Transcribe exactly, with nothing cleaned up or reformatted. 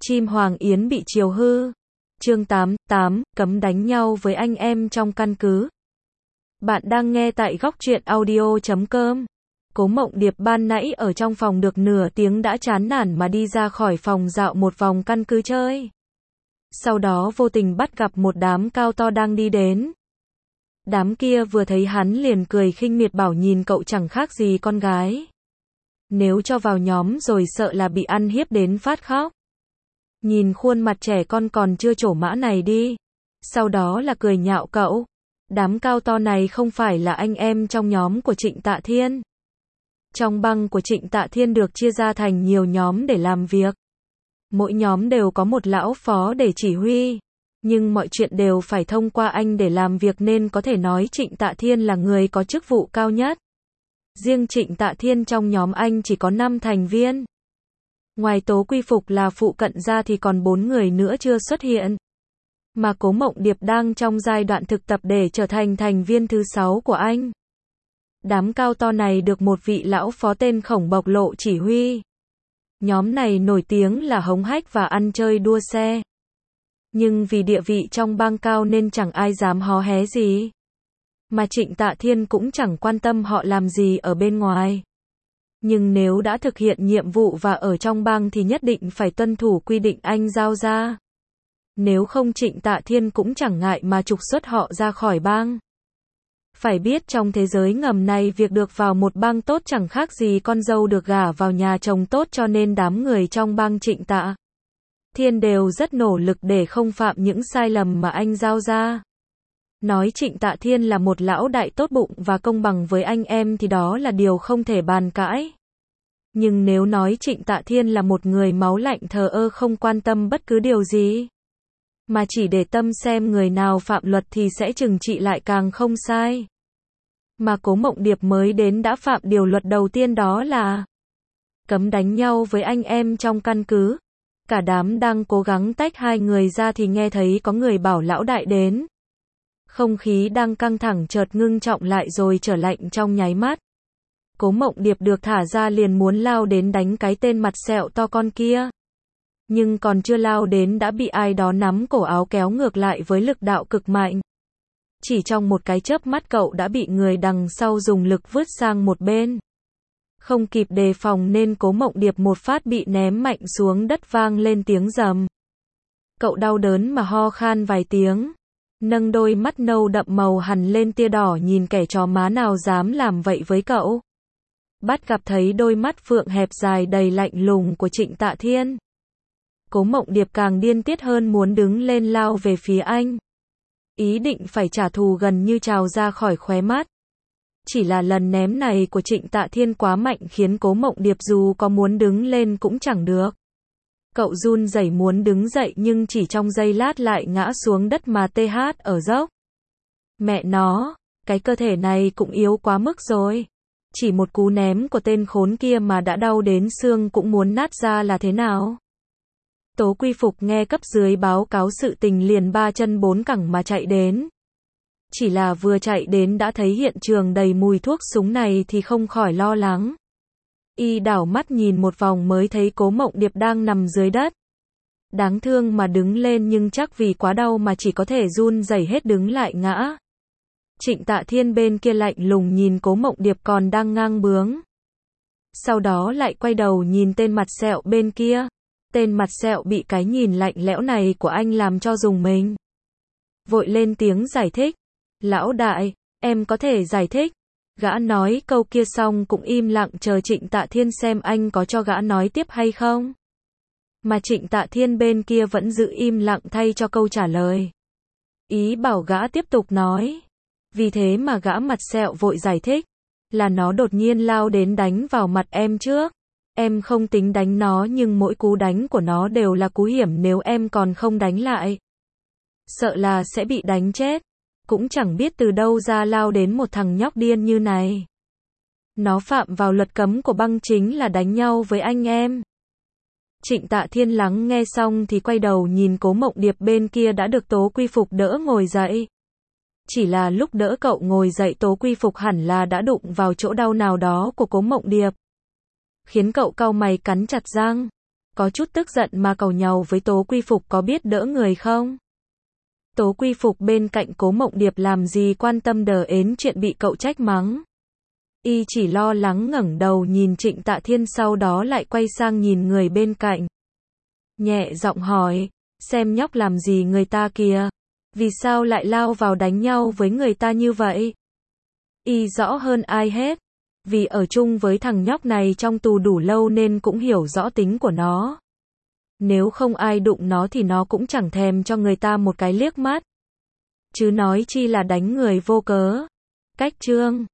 Chim Hoàng Yến bị chiều hư. Chương tám, tám, cấm đánh nhau với anh em trong căn cứ. Bạn đang nghe tại góc truyện audio chấm com. Cố Mộng Điệp ban nãy ở trong phòng được nửa tiếng đã chán nản mà đi ra khỏi phòng dạo một vòng căn cứ chơi. Sau đó vô tình bắt gặp một đám cao to đang đi đến. Đám kia vừa thấy hắn liền cười khinh miệt bảo nhìn cậu chẳng khác gì con gái. Nếu cho vào nhóm rồi sợ là bị ăn hiếp đến phát khóc. Nhìn khuôn mặt trẻ con còn chưa trổ mã này đi. Sau đó là cười nhạo cậu. Đám cao to này không phải là anh em trong nhóm của Trịnh Tạ Thiên. Trong băng của Trịnh Tạ Thiên được chia ra thành nhiều nhóm để làm việc. Mỗi nhóm đều có một lão phó để chỉ huy. Nhưng mọi chuyện đều phải thông qua anh để làm việc nên có thể nói Trịnh Tạ Thiên là người có chức vụ cao nhất. Riêng Trịnh Tạ Thiên trong nhóm anh chỉ có năm thành viên. Ngoài Tố Quy Phục là phụ cận ra thì còn bốn người nữa chưa xuất hiện. Mà Cố Mộng Điệp đang trong giai đoạn thực tập để trở thành thành viên thứ sáu của anh. Đám cao to này được một vị lão phó tên Khổng bộc lộ chỉ huy. Nhóm này nổi tiếng là hống hách và ăn chơi đua xe. Nhưng vì địa vị trong bang cao nên chẳng ai dám hó hé gì. Mà Trịnh Tạ Thiên cũng chẳng quan tâm họ làm gì ở bên ngoài. Nhưng nếu đã thực hiện nhiệm vụ và ở trong bang thì nhất định phải tuân thủ quy định anh giao ra. Nếu không Trịnh Tạ Thiên cũng chẳng ngại mà trục xuất họ ra khỏi bang. Phải biết trong thế giới ngầm này việc được vào một bang tốt chẳng khác gì con dâu được gả vào nhà chồng tốt, cho nên đám người trong bang Trịnh Tạ Thiên đều rất nỗ lực để không phạm những sai lầm mà anh giao ra. Nói Trịnh Tạ Thiên là một lão đại tốt bụng và công bằng với anh em thì đó là điều không thể bàn cãi. Nhưng nếu nói Trịnh Tạ Thiên là một người máu lạnh thờ ơ không quan tâm bất cứ điều gì, mà chỉ để tâm xem người nào phạm luật thì sẽ trừng trị lại càng không sai. Mà Cố Mộng Điệp mới đến đã phạm điều luật đầu tiên, đó là cấm đánh nhau với anh em trong căn cứ. Cả đám đang cố gắng tách hai người ra thì nghe thấy có người bảo lão đại đến. Không khí đang căng thẳng chợt ngưng trọng lại rồi trở lạnh trong nháy mắt. Cố Mộng Điệp được thả ra liền muốn lao đến đánh cái tên mặt sẹo to con kia. Nhưng còn chưa lao đến đã bị ai đó nắm cổ áo kéo ngược lại với lực đạo cực mạnh. Chỉ trong một cái chớp mắt cậu đã bị người đằng sau dùng lực vứt sang một bên. Không kịp đề phòng nên Cố Mộng Điệp một phát bị ném mạnh xuống đất vang lên tiếng rầm. Cậu đau đớn mà ho khan vài tiếng. Nâng đôi mắt nâu đậm màu hằn lên tia đỏ nhìn kẻ chó má nào dám làm vậy với cậu. Bắt gặp thấy đôi mắt phượng hẹp dài đầy lạnh lùng của Trịnh Tạ Thiên. Cố Mộng Điệp càng điên tiết hơn muốn đứng lên lao về phía anh. Ý định phải trả thù gần như trào ra khỏi khóe mắt. Chỉ là lần ném này của Trịnh Tạ Thiên quá mạnh khiến Cố Mộng Điệp dù có muốn đứng lên cũng chẳng được. Cậu run rẩy muốn đứng dậy nhưng chỉ trong giây lát lại ngã xuống đất mà tê hát ở dốc. Mẹ nó, cái cơ thể này cũng yếu quá mức rồi. Chỉ một cú ném của tên khốn kia mà đã đau đến xương cũng muốn nát ra là thế nào? Tố Quy Phục nghe cấp dưới báo cáo sự tình liền ba chân bốn cẳng mà chạy đến. Chỉ là vừa chạy đến đã thấy hiện trường đầy mùi thuốc súng này thì không khỏi lo lắng. Y đảo mắt nhìn một vòng mới thấy Cố Mộng Điệp đang nằm dưới đất. Đáng thương mà đứng lên nhưng chắc vì quá đau mà chỉ có thể run rẩy hết đứng lại ngã. Trịnh Tạ Thiên bên kia lạnh lùng nhìn Cố Mộng Điệp còn đang ngang bướng. Sau đó lại quay đầu nhìn tên mặt sẹo bên kia. Tên mặt sẹo bị cái nhìn lạnh lẽo này của anh làm cho rùng mình. Vội lên tiếng giải thích. Lão đại, em có thể giải thích. Gã nói câu kia xong cũng im lặng chờ Trịnh Tạ Thiên xem anh có cho gã nói tiếp hay không. Mà Trịnh Tạ Thiên bên kia vẫn giữ im lặng thay cho câu trả lời. Ý bảo gã tiếp tục nói. Vì thế mà gã mặt sẹo vội giải thích. Là nó đột nhiên lao đến đánh vào mặt em trước. Em không tính đánh nó nhưng mỗi cú đánh của nó đều là cú hiểm, nếu em còn không đánh lại. Sợ là sẽ bị đánh chết. Cũng chẳng biết từ đâu ra lao đến một thằng nhóc điên như này. Nó phạm vào luật cấm của băng chính là đánh nhau với anh em. Trịnh Tạ Thiên lắng nghe xong thì quay đầu nhìn Cố Mộng Điệp bên kia đã được Tố Quy Phục đỡ ngồi dậy. Chỉ là lúc đỡ cậu ngồi dậy Tố Quy Phục hẳn là đã đụng vào chỗ đau nào đó của Cố Mộng Điệp. Khiến cậu cau mày cắn chặt răng. có chút tức giận mà càu nhàu với Tố Quy Phục có biết đỡ người không? Tố Quy Phục bên cạnh Cố Mộng Điệp làm gì quan tâm đờ ến chuyện bị cậu trách mắng. Y chỉ lo lắng ngẩng đầu nhìn Trịnh Tạ Thiên, sau đó lại quay sang nhìn người bên cạnh. Nhẹ giọng hỏi, xem nhóc làm gì người ta kìa, vì sao lại lao vào đánh nhau với người ta như vậy? Y rõ hơn ai hết, vì ở chung với thằng nhóc này trong tù đủ lâu nên cũng hiểu rõ tính của nó. Nếu không ai đụng nó thì nó cũng chẳng thèm cho người ta một cái liếc mắt. Chứ nói chi là đánh người vô cớ. Cách chương